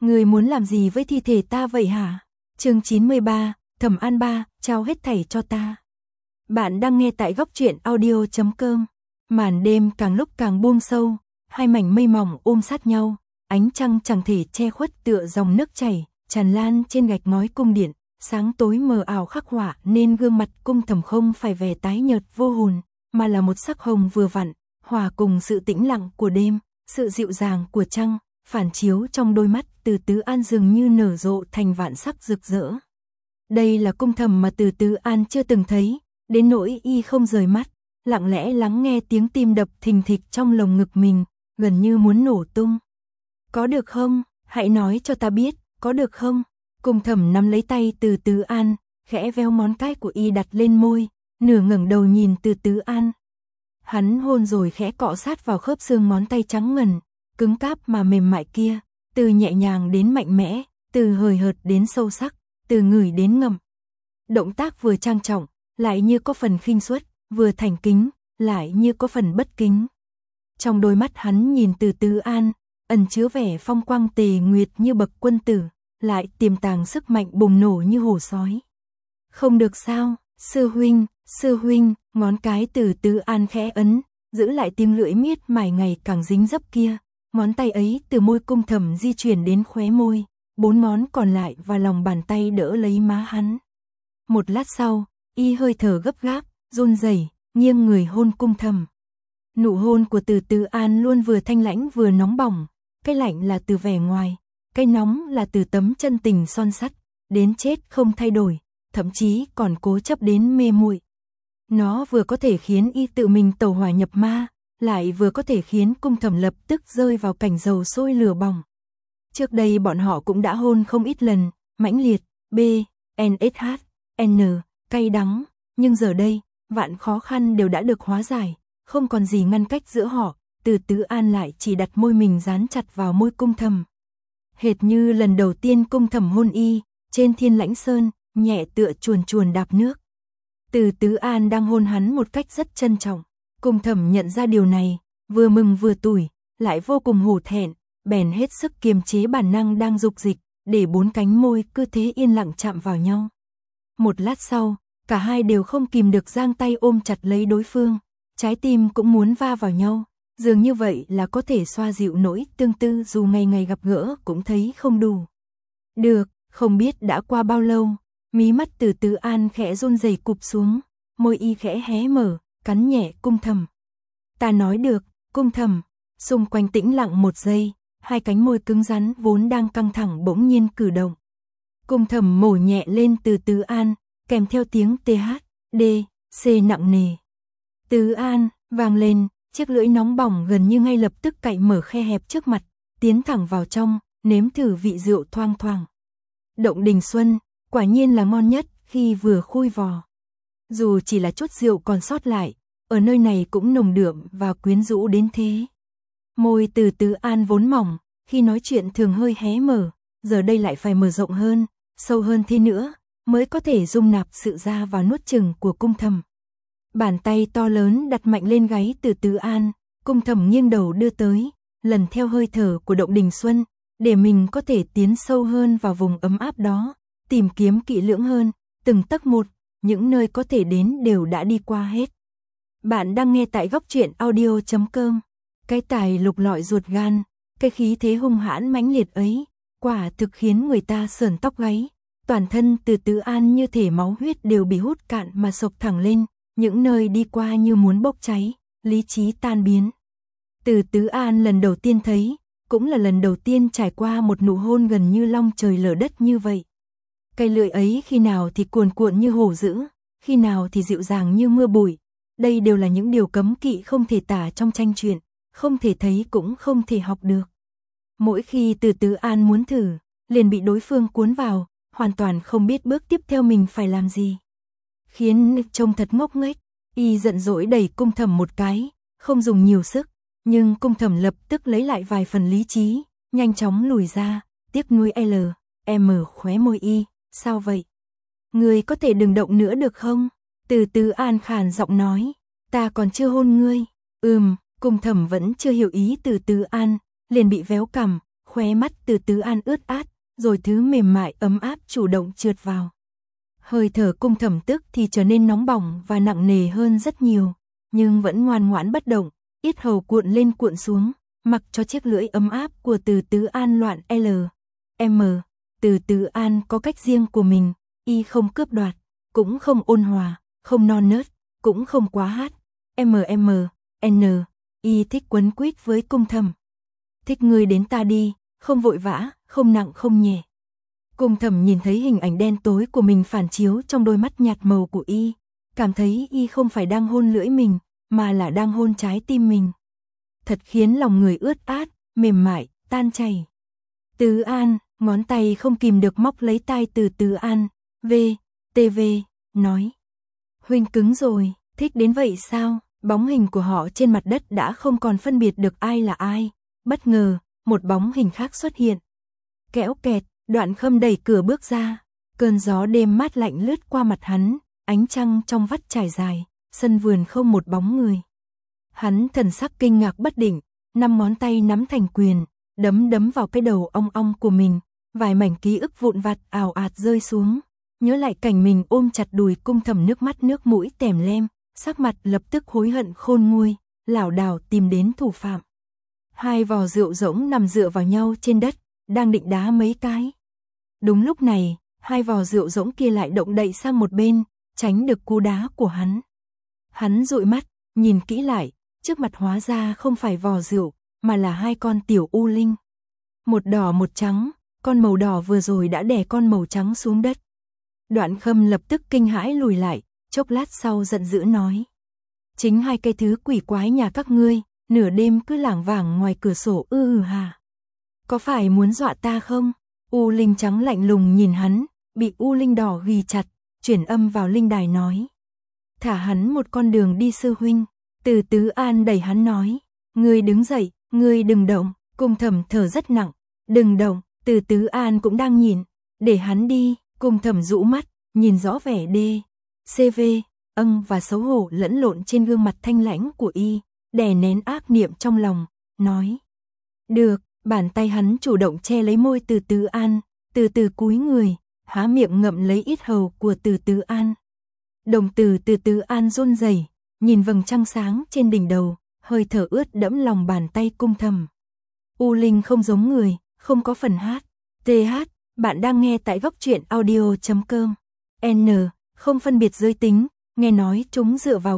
Người muốn làm gì với thi thể ta vậy hả? Chương 93, Thẩm An Ba, trao hết thảy cho ta. Bạn đang nghe tại góc truyện audio.com. Màn đêm càng lúc càng buông sâu, hai mảnh mây mỏng ôm sát nhau, ánh trăng chẳng thể che khuất tựa dòng nước chảy, tràn lan trên gạch ngói cung điện, sáng tối mờ ảo khắc họa nên gương mặt Cung Thẩm không phải vẻ tái nhợt vô hồn, mà là một sắc hồng vừa vặn, hòa cùng sự tĩnh lặng của đêm, sự dịu dàng của trăng, phản chiếu trong đôi mắt Từ Tứ An dường như nở rộ thành vạn sắc rực rỡ. Đây là Cung Thẩm mà Từ Tứ An chưa từng thấy, đến nỗi y không rời mắt, lặng lẽ lắng nghe tiếng tim đập thình thịch trong lồng ngực mình, gần như muốn nổ tung. Có được không? Hãy nói cho ta biết, có được không? Cung Thẩm nắm lấy tay Từ Tứ An, khẽ véo ngón cái của y đặt lên môi, nửa ngẩng đầu nhìn Từ Tứ An. Hắn hôn rồi khẽ cọ sát vào khớp xương ngón tay trắng ngần, cứng cáp mà mềm mại kia, từ nhẹ nhàng đến mạnh mẽ, từ hời hợt đến sâu sắc, từ ngửi đến ngậm. Động tác vừa trang trọng, lại như có phần khinh suất, vừa thành kính, lại như có phần bất kính. Trong đôi mắt hắn nhìn Từ Tứ An, ẩn chứa vẻ phong quang tề nguyệt như bậc quân tử, lại tiềm tàng sức mạnh bùng nổ như hổ sói. Không được sao, sư huynh, ngón cái Từ Tứ An khẽ ấn, giữ lại tiếng lưỡi miết mài ngày càng dính dấp kia. Ngón tay ấy từ môi Cung Thẩm di chuyển đến khóe môi, 4 ngón còn lại và lòng bàn tay đỡ lấy má hắn. Một lát sau, y hơi thở gấp gáp, run rẩy, nghiêng người hôn Cung Thẩm. Nụ hôn của Từ Tứ An luôn vừa thanh lãnh vừa nóng bỏng, cái lạnh là từ vẻ ngoài, cái nóng là từ tấm chân tình son sắt, đến chết không thay đổi, thậm chí còn cố chấp đến mê muội. Nó vừa có thể khiến y tự mình tẩu hỏa nhập ma, lại vừa có thể khiến Cung Thẩm lập tức rơi vào cảnh dầu sôi lửa bỏng. Trước đây bọn họ cũng đã hôn không ít lần, mãnh liệt, n, cay đắng, nhưng giờ đây, vạn khó khăn đều đã được hóa giải, không còn gì ngăn cách giữa họ, Từ Tứ An lại chỉ đặt môi mình dán chặt vào môi Cung Thẩm. Hệt như lần đầu tiên Cung Thẩm hôn y, trên Thiên Lãnh Sơn, nhẹ tựa chuồn chuồn đạp nước. Từ Tứ An đang hôn hắn một cách rất trân trọng. Cung Thẩm nhận ra điều này, vừa mừng vừa tủi, lại vô cùng hổ thẹn, bèn hết sức kiềm chế bản năng đang dục dịch, để 4 cánh môi cứ thế yên lặng chạm vào nhau. Một lát sau, cả hai đều không kìm được giang tay ôm chặt lấy đối phương, trái tim cũng muốn va vào nhau, dường như vậy là có thể xoa dịu nỗi tương tư dù ngày ngày gặp gỡ cũng thấy không đủ. Được, không biết đã qua bao lâu, mí mắt Từ Tứ An khẽ run rẩy cụp xuống, môi y khẽ hé mở, cắn nhẹ Cung Thẩm. Ta nói được, Cung Thẩm. Xung quanh tĩnh lặng một giây, hai cánh môi cứng rắn vốn đang căng thẳng bỗng nhiên cử động. Cung Thẩm mổ nhẹ lên Từ Tứ An, kèm theo tiếng TH, D, C nặng nề. Tứ An, vang lên, chiếc lưỡi nóng bỏng gần như ngay lập tức cạy mở khe hẹp trước mặt, tiến thẳng vào trong, nếm thử vị rượu thoang thoảng. Động Đình Xuân, quả nhiên là ngon nhất khi vừa khui vò. Dù chỉ là chút rượu còn sót lại, ở nơi này cũng nồng đượm và quyến rũ đến thế. Môi Từ Tứ An vốn mỏng, khi nói chuyện thường hơi hé mở, giờ đây lại phải mở rộng hơn, sâu hơn thế nữa, mới có thể dung nạp sự ra và nuốt chửng của Cung Thẩm. Bàn tay to lớn đặt mạnh lên gáy Từ Tứ An, Cung Thẩm nghiêng đầu đưa tới, lần theo hơi thở của Động Đình Xuân, để mình có thể tiến sâu hơn vào vùng ấm áp đó, tìm kiếm kỹ lưỡng hơn, từng tấc một, những nơi có thể đến đều đã đi qua hết. Bạn đang nghe tại góc truyện audio.com. Cái tài lục lọi ruột gan, cái khí thế hung hãn mãnh liệt ấy, quả thực khiến người ta sởn tóc gáy. Toàn thân Từ Tứ An như thể máu huyết đều bị hút cạn mà sộc thẳng lên, những nơi đi qua như muốn bốc cháy, lý trí tan biến. Từ Tứ An lần đầu tiên thấy, cũng là lần đầu tiên trải qua một nụ hôn gần như long trời lở đất như vậy. Cây lưỡi ấy khi nào thì cuồn cuộn như hổ dữ, khi nào thì dịu dàng như mưa bụi. Đây đều là những điều cấm kỵ không thể tả trong tranh truyện, không thể thấy cũng không thể học được. Mỗi khi Từ Tứ An muốn thử, liền bị đối phương cuốn vào, hoàn toàn không biết bước tiếp theo mình phải làm gì. Khiến trông thật ngốc nghếch, y giận dỗi đẩy Cung Thẩm một cái, không dùng nhiều sức, nhưng Cung Thẩm lập tức lấy lại vài phần lý trí, nhanh chóng lùi ra, tiếc nuối khóe môi y, sao vậy? Ngươi có thể đừng động nữa được không? Từ Tứ An khàn giọng nói, ta còn chưa hôn ngươi. Cung Thẩm vẫn chưa hiểu ý Từ Tứ An, liền bị véo cằm, khóe mắt Từ Tứ An ướt át, rồi thứ mềm mại ấm áp chủ động trượt vào. Hơi thở Cung Thẩm tức thì trở nên nóng bỏng và nặng nề hơn rất nhiều, nhưng vẫn ngoan ngoãn bất động, yết hầu cuộn lên cuộn xuống, mặc cho chiếc lưỡi ấm áp của Từ Tứ An loạn M. Từ Tứ An có cách riêng của mình, y không cướp đoạt, cũng không ôn hòa, không non nớt, cũng không quá hát. Y thích quấn quýt với Cung Thẩm. Thích ngươi đến ta đi, không vội vã, không nặng không nhẹ. Cung Thẩm nhìn thấy hình ảnh đen tối của mình phản chiếu trong đôi mắt nhạt màu của y, cảm thấy y không phải đang hôn lưỡi mình, mà là đang hôn trái tim mình. Thật khiến lòng người ướt át, mềm mại, tan chảy. Tứ An, ngón tay không kìm được móc lấy tai Từ Tứ An, TV, nói. Huynh cứng rồi, thích đến vậy sao? Bóng hình của họ trên mặt đất đã không còn phân biệt được ai là ai. Bất ngờ, một bóng hình khác xuất hiện. Kẽo kẹt, Đoạn Khâm đẩy cửa bước ra. Cơn gió đêm mát lạnh lướt qua mặt hắn, ánh trăng trong vắt trải dài, sân vườn không một bóng người. Hắn thần sắc kinh ngạc bất định, 5 ngón tay nắm thành quyền, đấm vào cái đầu ong ong của mình, vài mảnh ký ức vụn vặt ào ạt rơi xuống. Nhớ lại cảnh mình ôm chặt đùi Cung Thẩm, nước mắt nước mũi tèm lem, sắc mặt lập tức hối hận khôn nguôi, lảo đảo tìm đến thủ phạm. 2 vò rượu rỗng nằm dựa vào nhau trên đất, đang định đá mấy cái. Đúng lúc này, 2 vò rượu rỗng kia lại động đậy sang một bên, tránh được cú đá của hắn. Hắn dụi mắt, nhìn kỹ lại, trước mặt hóa ra không phải vò rượu, mà là 2 con tiểu u linh. Một đỏ một trắng, con màu đỏ vừa rồi đã đè con màu trắng xuống đất. Đoạn Khâm lập tức kinh hãi lùi lại, chốc lát sau giận dữ nói. Chính 2 cái thứ quỷ quái nhà các ngươi, nửa đêm cứ lảng vảng ngoài cửa sổ hà. Có phải muốn dọa ta không? U linh trắng lạnh lùng nhìn hắn, bị u linh đỏ ghì chặt, chuyển âm vào linh đài nói. Thả hắn một con đường đi sư huynh. Từ Tứ An đẩy hắn nói. Ngươi đứng dậy, ngươi đừng động. Cung Thẩm thở rất nặng. Đừng động. Từ Tứ An cũng đang nhìn. Để hắn đi. Cung Thẩm rũ mắt, nhìn rõ vẻ CV, và xấu hổ lẫn lộn trên gương mặt thanh lãnh của y, đè nén ác niệm trong lòng, nói. Được, bàn tay hắn chủ động che lấy môi Từ Tứ An, từ từ cúi người, há miệng ngậm lấy yết hầu của Từ Tứ An. Đồng tử Từ Tứ An run rẩy, nhìn vầng trăng sáng trên đỉnh đầu, hơi thở ướt đẫm lòng bàn tay Cung Thẩm. U linh không giống người, không có phần hát. TH, bạn đang nghe tại góc truyện audio.com. Không phân biệt giới tính, nghe nói chúng dựa vào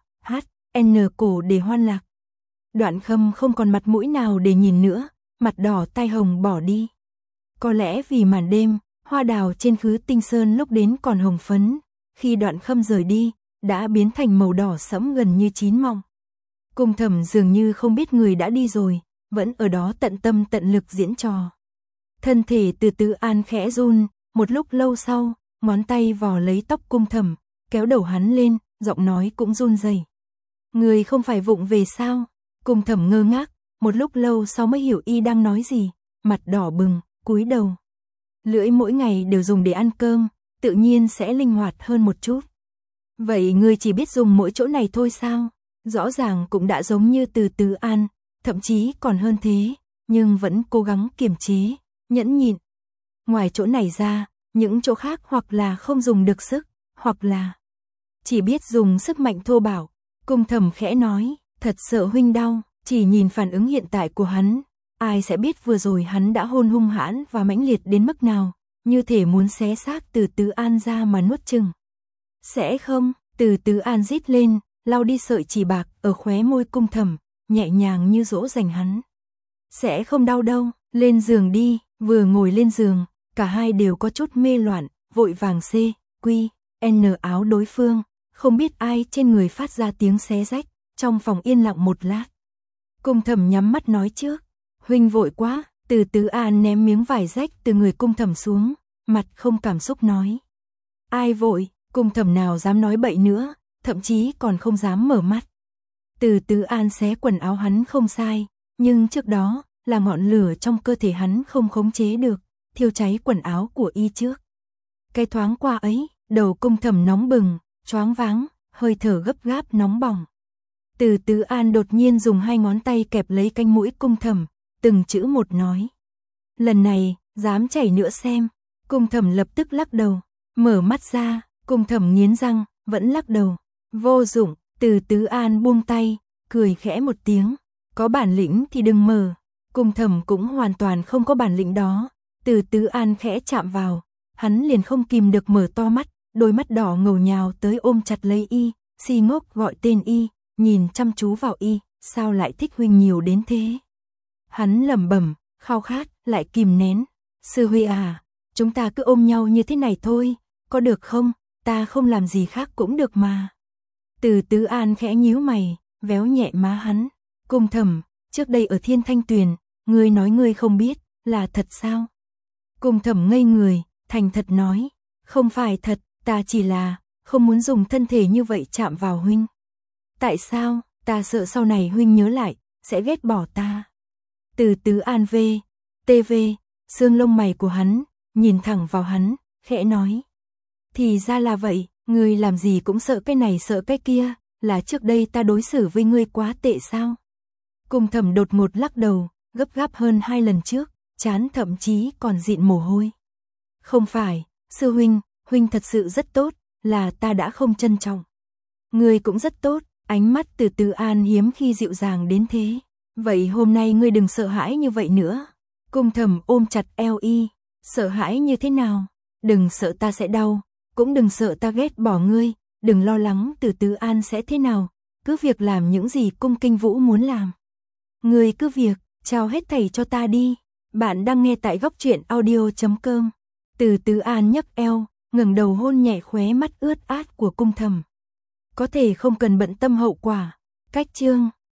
cổ để hoan lạc. Đoạn Khâm không còn mặt mũi nào để nhìn nữa, mặt đỏ tai hồng bỏ đi. Có lẽ vì màn đêm, hoa đào trên Khứ Tinh Sơn lúc đến còn hồng phấn, khi Đoạn Khâm rời đi, đã biến thành màu đỏ sẫm gần như chín mọng. Cung Thẩm dường như không biết người đã đi rồi, vẫn ở đó tận tâm tận lực diễn trò. Thân thể Từ Tứ An khẽ run, một lúc lâu sau, ngón tay vò lấy tóc Cung Thẩm, kéo đầu hắn lên, giọng nói cũng run rẩy. Người không phải vụng về sao? Cung Thẩm ngơ ngác, một lúc lâu sau mới hiểu y đang nói gì, mặt đỏ bừng, cúi đầu. Lưỡi mỗi ngày đều dùng để ăn cơm, tự nhiên sẽ linh hoạt hơn một chút. Vậy ngươi chỉ biết dùng mỗi chỗ này thôi sao? Rõ ràng cũng đã giống như Từ Tứ An, thậm chí còn hơn thế, nhưng vẫn cố gắng kiềm chế, nhẫn nhịn. Ngoài chỗ này ra, những chỗ khác hoặc là không dùng được sức, hoặc là chỉ biết dùng sức mạnh thô bạo. Cung Thẩm khẽ nói, thật sợ huynh đau. Chỉ nhìn phản ứng hiện tại của hắn, ai sẽ biết vừa rồi hắn đã hôn hung hãn và mãnh liệt đến mức nào, như thể muốn xé xác Từ Tứ An ra mà nuốt chừng. Sẽ không? Từ Tứ An rít lên, lau đi sợi chỉ bạc ở khóe môi Cung Thẩm, nhẹ nhàng như dỗ dành hắn. Sẽ không đau đâu, lên giường đi. Vừa ngồi lên giường, cả hai đều có chút mê loạn, vội vàng áo đối phương, không biết ai trên người phát ra tiếng xé rách, trong phòng yên lặng một lát. Cung Thẩm nhắm mắt nói trước, huynh vội quá. Từ Tứ An ném miếng vải rách từ người Cung Thẩm xuống, mặt không cảm xúc nói. Ai vội? Cung Thẩm nào dám nói bậy nữa, thậm chí còn không dám mở mắt. Từ Tứ An xé quần áo hắn không sai, nhưng trước đó là ngọn lửa trong cơ thể hắn không khống chế được, thiêu cháy quần áo của y trước. Cái thoáng qua ấy, đầu Cung Thẩm nóng bừng, choáng váng, hơi thở gấp gáp nóng bỏng. Từ Tứ An đột nhiên dùng 2 ngón tay kẹp lấy cánh mũi Cung Thẩm, từng chữ một nói. lần này, dám chảy nữa xem. Cung Thẩm lập tức lắc đầu, mở mắt ra, Cung Thẩm nghiến răng, vẫn lắc đầu. Vô dụng, Từ Tứ An buông tay, cười khẽ một tiếng, có bản lĩnh thì đừng mở. Cung Thẩm cũng hoàn toàn không có bản lĩnh đó. Từ Tứ An khẽ chạm vào, hắn liền không kìm được mở to mắt, đôi mắt đỏ ngầu nhào tới ôm chặt lấy y, si ngốc gọi tên y, nhìn chăm chú vào y, sao lại thích huynh nhiều đến thế? Hắn lẩm bẩm, khao khát, lại kìm nén. Sư huynh à, chúng ta cứ ôm nhau như thế này thôi, có được không? Ta không làm gì khác cũng được mà. Từ Tứ An khẽ nhíu mày, véo nhẹ má hắn. Cung Thẩm, trước đây ở Thiên Thanh Tuyền, ngươi nói ngươi không biết, là thật sao? Cung Thẩm ngây người, thành thật nói, không phải thật, ta chỉ là không muốn dùng thân thể như vậy chạm vào huynh. Tại sao? Ta sợ sau này huynh nhớ lại, sẽ ghét bỏ ta. Từ Tứ An TV, xương lông mày của hắn, nhìn thẳng vào hắn, khẽ nói. Thì ra là vậy, ngươi làm gì cũng sợ cái này sợ cái kia, là trước đây ta đối xử với ngươi quá tệ sao? Cung Thẩm đột ngột lắc đầu, gấp gáp hơn 2 lần trước, trán thậm chí còn dịn mồ hôi. Không phải, sư huynh, huynh thật sự rất tốt, là ta đã không trân trọng. Ngươi cũng rất tốt, ánh mắt Từ Tứ An hiếm khi dịu dàng đến thế. Vậy hôm nay ngươi đừng sợ hãi như vậy nữa. Cung Thẩm ôm chặt eo y, sợ hãi như thế nào? Đừng sợ ta sẽ đau, cũng đừng sợ ta ghét bỏ ngươi, đừng lo lắng Từ Tứ An sẽ thế nào, cứ việc làm những gì Cung Kinh Vũ muốn làm. Ngươi cứ việc, trao hết thảy cho ta đi. Bạn đang nghe tại góc truyện audio.com. Từ Tứ An nhấc eo, ngẩng đầu hôn nhẹ khóe mắt ướt át của Cung Thẩm. Có thể không cần bận tâm hậu quả. Cách chương